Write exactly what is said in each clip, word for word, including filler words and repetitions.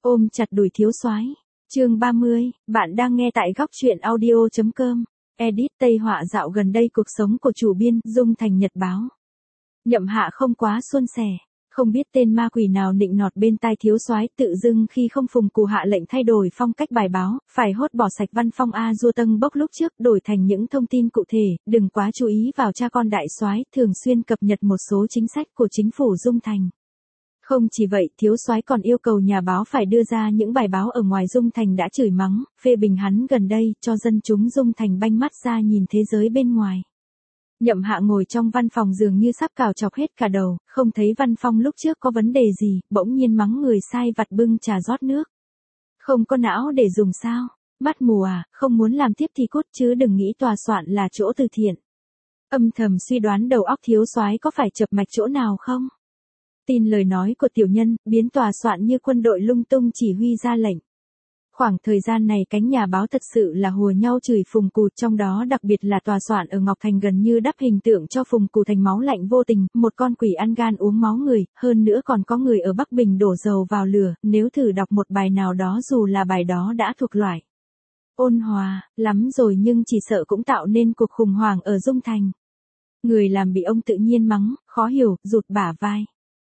Ôm chặt đùi thiếu soái. Chương ba mươi, bạn đang nghe tại góc truyện audio chấm com. Edit Tây họa dạo gần đây cuộc sống của chủ biên Dung Thành Nhật Báo. Nhậm Hạ không quá suôn sẻ, không biết tên ma quỷ nào nịnh nọt bên tai thiếu soái, tự dưng khi không phùng cù hạ lệnh thay đổi phong cách bài báo, phải hốt bỏ sạch văn phong a dua tân bốc lúc trước, đổi thành những thông tin cụ thể, đừng quá chú ý vào cha con đại soái, thường xuyên cập nhật một số chính sách của chính phủ Dung Thành. Không chỉ vậy, thiếu soái còn yêu cầu nhà báo phải đưa ra những bài báo ở ngoài Dung Thành đã chửi mắng, phê bình hắn gần đây, cho dân chúng Dung Thành banh mắt ra nhìn thế giới bên ngoài. Nhậm Hạ ngồi trong văn phòng dường như sắp cào chọc hết cả đầu, không thấy văn phong lúc trước có vấn đề gì, bỗng nhiên mắng người sai vặt bưng trà rót nước. Không có não để dùng sao? Mắt mù à, không muốn làm tiếp thì cút chứ đừng nghĩ tòa soạn là chỗ từ thiện. Âm thầm suy đoán đầu óc thiếu soái có phải chập mạch chỗ nào không? Tin lời nói của tiểu nhân, biến tòa soạn như quân đội lung tung chỉ huy ra lệnh. Khoảng thời gian này cánh nhà báo thật sự là hùa nhau chửi Phùng Cù, trong đó đặc biệt là tòa soạn ở Ngọc Thành gần như đắp hình tượng cho Phùng Cù thành máu lạnh vô tình, một con quỷ ăn gan uống máu người, hơn nữa còn có người ở Bắc Bình đổ dầu vào lửa, nếu thử đọc một bài nào đó dù là bài đó đã thuộc loại ôn hòa lắm rồi nhưng chỉ sợ cũng tạo nên cuộc khủng hoảng ở Dung Thành. Người làm bị ông tự nhiên mắng, khó hiểu, rụt bả vai.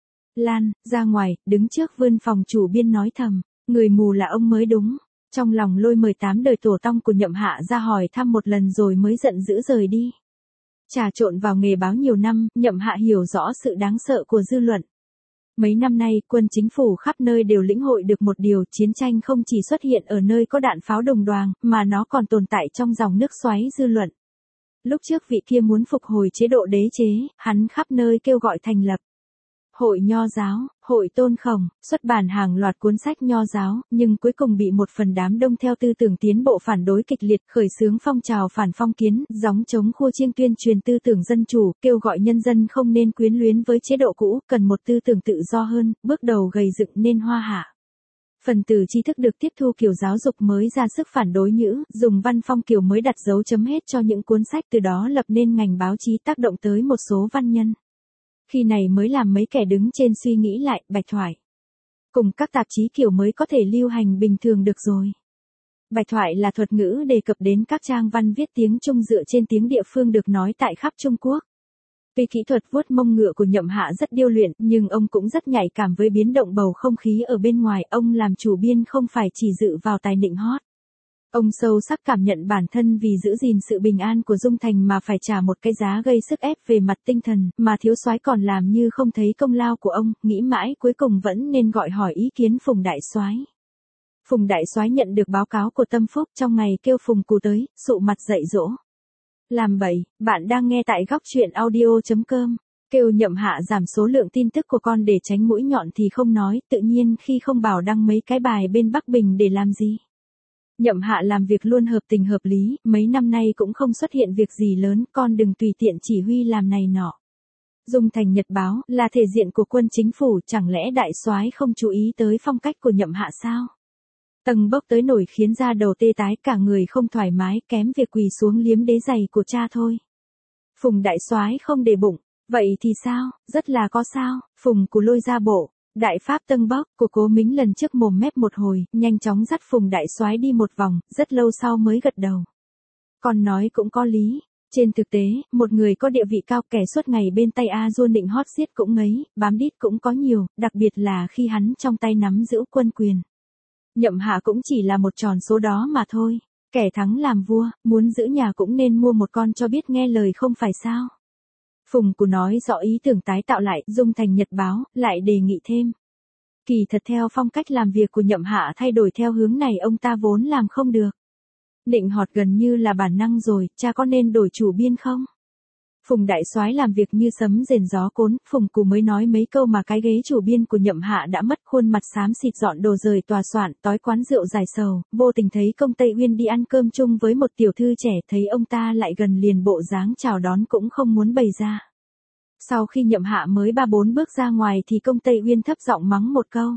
Lan, ra ngoài, đứng trước vươn phòng chủ biên nói thầm, người mù là ông mới đúng. Trong lòng lôi mười tám đời tổ tông của Nhậm Hạ ra hỏi thăm một lần rồi mới giận dữ rời đi. Trà trộn vào nghề báo nhiều năm, Nhậm Hạ hiểu rõ sự đáng sợ của dư luận. Mấy năm nay, quân chính phủ khắp nơi đều lĩnh hội được một điều, chiến tranh không chỉ xuất hiện ở nơi có đạn pháo đồng đoàng, mà nó còn tồn tại trong dòng nước xoáy dư luận. Lúc trước vị kia muốn phục hồi chế độ đế chế, hắn khắp nơi kêu gọi thành lập Hội Nho Giáo, Hội Tôn Khổng, xuất bản hàng loạt cuốn sách Nho Giáo, nhưng cuối cùng bị một phần đám đông theo tư tưởng tiến bộ phản đối kịch liệt, khởi xướng phong trào phản phong kiến, gióng chống khua chiêng tuyên truyền tư tưởng dân chủ, kêu gọi nhân dân không nên quyến luyến với chế độ cũ, cần một tư tưởng tự do hơn, bước đầu gầy dựng nên Hoa Hạ. Phần tử tri thức được tiếp thu kiểu giáo dục mới ra sức phản đối nhữ, dùng văn phong kiểu mới đặt dấu chấm hết cho những cuốn sách, từ đó lập nên ngành báo chí, tác động tới một số văn nhân. Khi này mới làm mấy kẻ đứng trên suy nghĩ lại, Bạch Thoại cùng các tạp chí kiểu mới có thể lưu hành bình thường được rồi. Bạch Thoại là thuật ngữ đề cập đến các trang văn viết tiếng Trung dựa trên tiếng địa phương được nói tại khắp Trung Quốc. Tuy kỹ thuật vuốt mông ngựa của Nhậm Hạ rất điêu luyện, nhưng ông cũng rất nhạy cảm với biến động bầu không khí ở bên ngoài, ông làm chủ biên không phải chỉ dự vào tài nịnh hót. Ông sâu sắc cảm nhận bản thân vì giữ gìn sự bình an của Dung Thành mà phải trả một cái giá gây sức ép về mặt tinh thần, mà thiếu soái còn làm như không thấy công lao của ông, nghĩ mãi cuối cùng vẫn nên gọi hỏi ý kiến Phùng đại soái. Phùng đại soái nhận được báo cáo của Tâm Phúc trong ngày kêu Phùng Cù tới, sụ mặt dạy dỗ. Làm bậy, bạn đang nghe tại góc truyện audio chấm com. Kêu Nhậm Hạ giảm số lượng tin tức của con để tránh mũi nhọn thì không nói, tự nhiên khi không bảo đăng mấy cái bài bên Bắc Bình để làm gì. Nhậm Hạ làm việc luôn hợp tình hợp lý, mấy năm nay cũng không xuất hiện việc gì lớn, con đừng tùy tiện chỉ huy làm này nọ. Dung Thành Nhật Báo là thể diện của quân chính phủ, chẳng lẽ đại soái không chú ý tới phong cách của Nhậm Hạ sao? Tầng bốc tới nổi khiến da đầu tê tái, cả người không thoải mái, kém việc quỳ xuống liếm đế giày của cha thôi. Phùng đại soái không để bụng, vậy thì sao? Rất là có sao? Phùng Cù lôi ra bộ. Đại pháp Tân Bốc của Cố Mính lần trước mồm mép một hồi, nhanh chóng dắt Phùng đại soái đi một vòng, rất lâu sau mới gật đầu. Con nói cũng có lý. Trên thực tế, một người có địa vị cao, kẻ suốt ngày bên tay a dua nịnh hót xiết cũng ngấy, bám đít cũng có nhiều, đặc biệt là khi hắn trong tay nắm giữ quân quyền. Nhậm Hạ cũng chỉ là một tròn số đó mà thôi. Kẻ thắng làm vua, muốn giữ nhà cũng nên mua một con cho biết nghe lời không phải sao? Phùng Cù nói rõ ý tưởng tái tạo lại Dung Thành Nhật Báo, lại đề nghị thêm. Kỳ thật theo phong cách làm việc của Nhậm Hạ thay đổi theo hướng này ông ta vốn làm không được. Nịnh hót gần như là bản năng rồi, cha có nên đổi chủ biên không? Phùng đại soái làm việc như sấm rền gió cuốn, Phùng Cù mới nói mấy câu mà cái ghế chủ biên của Nhậm Hạ đã mất, khuôn mặt xám xịt dọn đồ rời tòa soạn, tối quán rượu giải sầu, vô tình thấy công Tây Uyên đi ăn cơm chung với một tiểu thư trẻ, thấy ông ta lại gần liền bộ dáng chào đón cũng không muốn bày ra. Sau khi Nhậm Hạ mới ba bốn bước ra ngoài thì công Tây Uyên thấp giọng mắng một câu.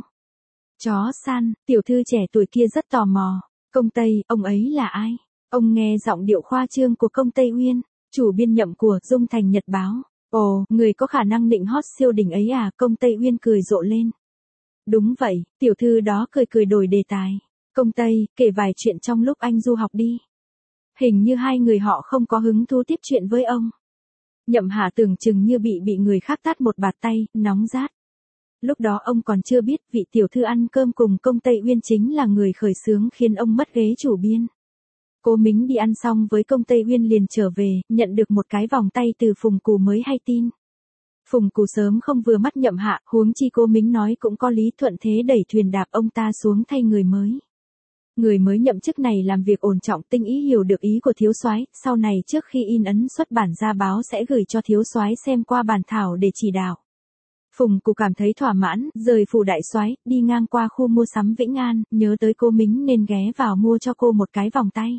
Chó săn, tiểu thư trẻ tuổi kia rất tò mò. Công Tây, ông ấy là ai? Ông nghe giọng điệu khoa trương của công Tây Uyên, chủ biên Nhậm của Dung Thành Nhật Báo. Ồ, người có khả năng nịnh hót siêu đỉnh ấy à? Công Tây Uyên cười rộ lên. Đúng vậy, tiểu thư đó cười cười đổi đề tài. Công Tây, kể vài chuyện trong lúc anh du học đi. Hình như hai người họ không có hứng thú tiếp chuyện với ông. Nhậm Hạ tưởng chừng như bị bị người khác tát một bạt tay, nóng rát. Lúc đó ông còn chưa biết vị tiểu thư ăn cơm cùng Công Tây Uyên chính là người khởi xướng khiến ông mất ghế chủ biên. Cố Mính đi ăn xong với Công Tây Uyên liền trở về, nhận được một cái vòng tay từ Phùng Cù mới hay tin. Phùng Cù sớm không vừa mắt Nhậm Hạ, huống chi Cố Mính nói cũng có lý, thuận thế đẩy thuyền đạp ông ta xuống thay người mới. Người mới nhậm chức này làm việc ổn trọng, tinh ý hiểu được ý của thiếu soái, sau này trước khi in ấn xuất bản ra báo sẽ gửi cho thiếu soái xem qua bản thảo để chỉ đạo. Phùng Cù cảm thấy thỏa mãn, rời phủ đại soái, đi ngang qua khu mua sắm Vĩnh An, nhớ tới Cố Mính nên ghé vào mua cho cô một cái vòng tay.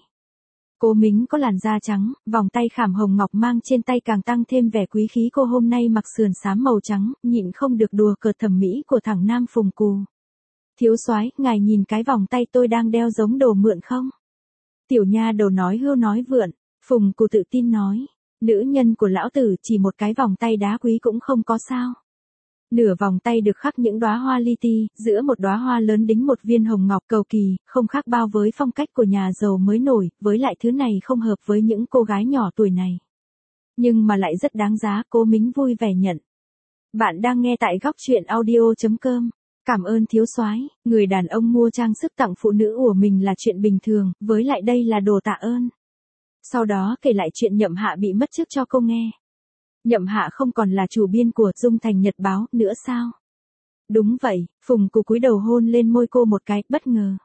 Cố Mính có làn da trắng, vòng tay khảm hồng ngọc mang trên tay càng tăng thêm vẻ quý khí. Cô hôm nay mặc sườn xám màu trắng, nhịn không được đùa cợt thẩm mỹ của thằng nam Phùng Cù. Thiếu soái, ngài nhìn cái vòng tay tôi đang đeo giống đồ mượn không? Tiểu nha đầu nói hưu nói vượn. Phùng Cù tự tin nói, nữ nhân của lão tử chỉ một cái vòng tay đá quý cũng không có sao. Nửa vòng tay được khắc những đóa hoa li ti, giữa một đóa hoa lớn đính một viên hồng ngọc cầu kỳ, không khác bao với phong cách của nhà giàu mới nổi, với lại thứ này không hợp với những cô gái nhỏ tuổi này. Nhưng mà lại rất đáng giá. Cố Mính vui vẻ nhận. Bạn đang nghe tại góc truyện audio chấm com. Cảm ơn thiếu soái, người đàn ông mua trang sức tặng phụ nữ của mình là chuyện bình thường, với lại đây là đồ tạ ơn. Sau đó kể lại chuyện Nhậm Hạ bị mất chức cho cô nghe. Nhậm Hạ không còn là chủ biên của Dung Thành Nhật Báo nữa sao? Đúng vậy. Phùng Cù cúi đầu hôn lên môi cô một cái, bất ngờ.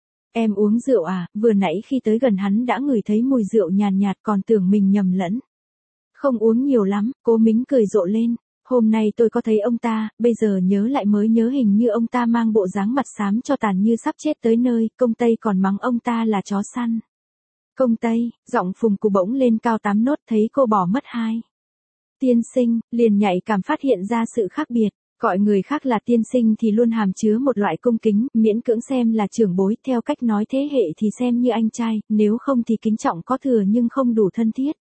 Em uống rượu à? Vừa nãy khi tới gần hắn đã ngửi thấy mùi rượu nhàn nhạt, nhạt còn tưởng mình nhầm lẫn. Không uống nhiều lắm. Cố Mính cười rộ lên. Hôm nay tôi có thấy ông ta, bây giờ nhớ lại mới nhớ hình như ông ta mang bộ dáng mặt xám cho tàn như sắp chết tới nơi. Công Tây còn mắng ông ta là chó săn. Công Tây, giọng Phùng Cù bỗng lên cao tám nốt, thấy cô bỏ mất hai. Tiên sinh, liền nhạy cảm phát hiện ra sự khác biệt. Gọi người khác là tiên sinh thì luôn hàm chứa một loại cung kính, miễn cưỡng xem là trưởng bối, theo cách nói thế hệ thì xem như anh trai, nếu không thì kính trọng có thừa nhưng không đủ thân thiết.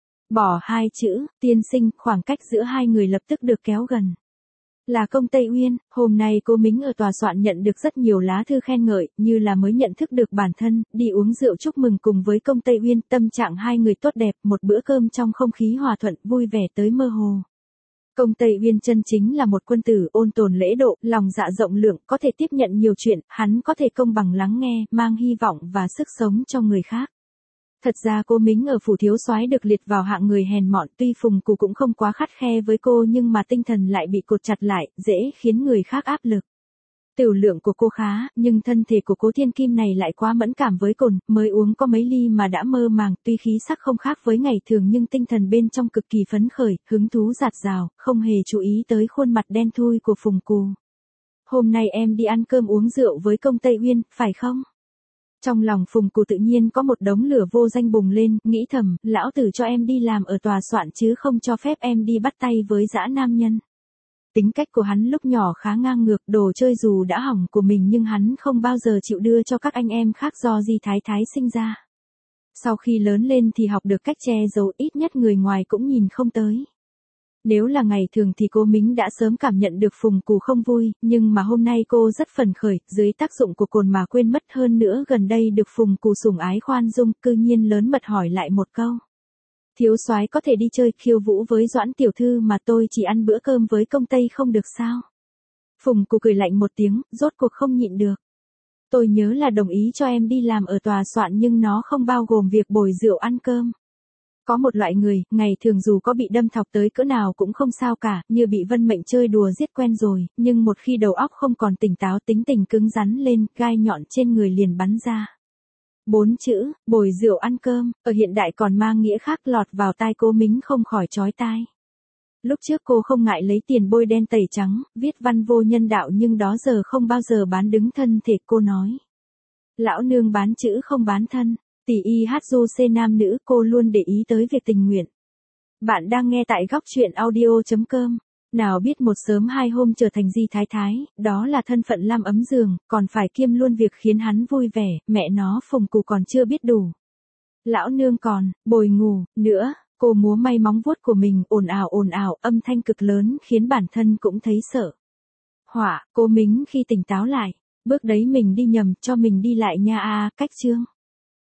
Bỏ hai chữ, tiên sinh, khoảng cách giữa hai người lập tức được kéo gần. Là Công Tây Uyên, hôm nay Cố Mính ở tòa soạn nhận được rất nhiều lá thư khen ngợi, như là mới nhận thức được bản thân, đi uống rượu chúc mừng cùng với Công Tây Uyên, tâm trạng hai người tốt đẹp, một bữa cơm trong không khí hòa thuận, vui vẻ tới mơ hồ. Công Tây Uyên chân chính là một quân tử ôn tồn lễ độ, lòng dạ rộng lượng, có thể tiếp nhận nhiều chuyện, hắn có thể công bằng lắng nghe, mang hy vọng và sức sống cho người khác. Thật ra Cố Mính ở phủ thiếu soái được liệt vào hạng người hèn mọn, tuy Phùng Cù cũng không quá khắt khe với cô nhưng mà tinh thần lại bị cột chặt lại, dễ khiến người khác áp lực. Tiểu lượng của cô khá, nhưng thân thể của Cố Thiên Kim này lại quá mẫn cảm với cồn, mới uống có mấy ly mà đã mơ màng, tuy khí sắc không khác với ngày thường nhưng tinh thần bên trong cực kỳ phấn khởi, hứng thú dạt dào, không hề chú ý tới khuôn mặt đen thui của Phùng Cù. Hôm nay em đi ăn cơm uống rượu với Công Tây Uyên, phải không? Trong lòng Phùng Cù tự nhiên có một đống lửa vô danh bùng lên, nghĩ thầm, lão tử cho em đi làm ở tòa soạn chứ không cho phép em đi bắt tay với dã nam nhân. Tính cách của hắn lúc nhỏ khá ngang ngược, đồ chơi dù đã hỏng của mình nhưng hắn không bao giờ chịu đưa cho các anh em khác do Di Thái Thái sinh ra. Sau khi lớn lên thì học được cách che giấu, ít nhất người ngoài cũng nhìn không tới. Nếu là ngày thường thì Cố Mính đã sớm cảm nhận được Phùng Cù không vui, nhưng mà hôm nay cô rất phấn khởi, dưới tác dụng của cồn mà quên mất, hơn nữa gần đây được Phùng Cù sủng ái khoan dung, cư nhiên lớn mật hỏi lại một câu. Thiếu soái có thể đi chơi khiêu vũ với Doãn tiểu thư mà tôi chỉ ăn bữa cơm với Công Tây không được sao? Phùng Cù cười lạnh một tiếng, rốt cuộc không nhịn được. Tôi nhớ là đồng ý cho em đi làm ở tòa soạn nhưng nó không bao gồm việc bồi rượu ăn cơm. Có một loại người, ngày thường dù có bị đâm thọc tới cỡ nào cũng không sao cả, như bị Vân Mệnh chơi đùa giết quen rồi, nhưng một khi đầu óc không còn tỉnh táo, tính tình cứng rắn lên, gai nhọn trên người liền bắn ra. Bốn chữ, bồi rượu ăn cơm, ở hiện đại còn mang nghĩa khác, lọt vào tai Cố Mính không khỏi chói tai. Lúc trước cô không ngại lấy tiền bôi đen tẩy trắng, viết văn vô nhân đạo nhưng đó giờ không bao giờ bán đứng thân thể, cô nói. Lão nương bán chữ không bán thân. Tỷ y hát du c nam nữ, cô luôn để ý tới việc tình nguyện. Bạn đang nghe tại góc truyện audio chấm com. Nào biết một sớm hai hôm trở thành Di Thái Thái, đó là thân phận lam ấm giường, còn phải kiêm luôn việc khiến hắn vui vẻ, mẹ nó Phùng Cù còn chưa biết đủ. Lão nương còn, bồi ngủ, nữa, cô múa may móng vuốt của mình, ồn ào ồn ào, âm thanh cực lớn khiến bản thân cũng thấy sợ. Họa, cô Mính khi tỉnh táo lại. Bước đấy mình đi nhầm, cho mình đi lại nha a, cách chương.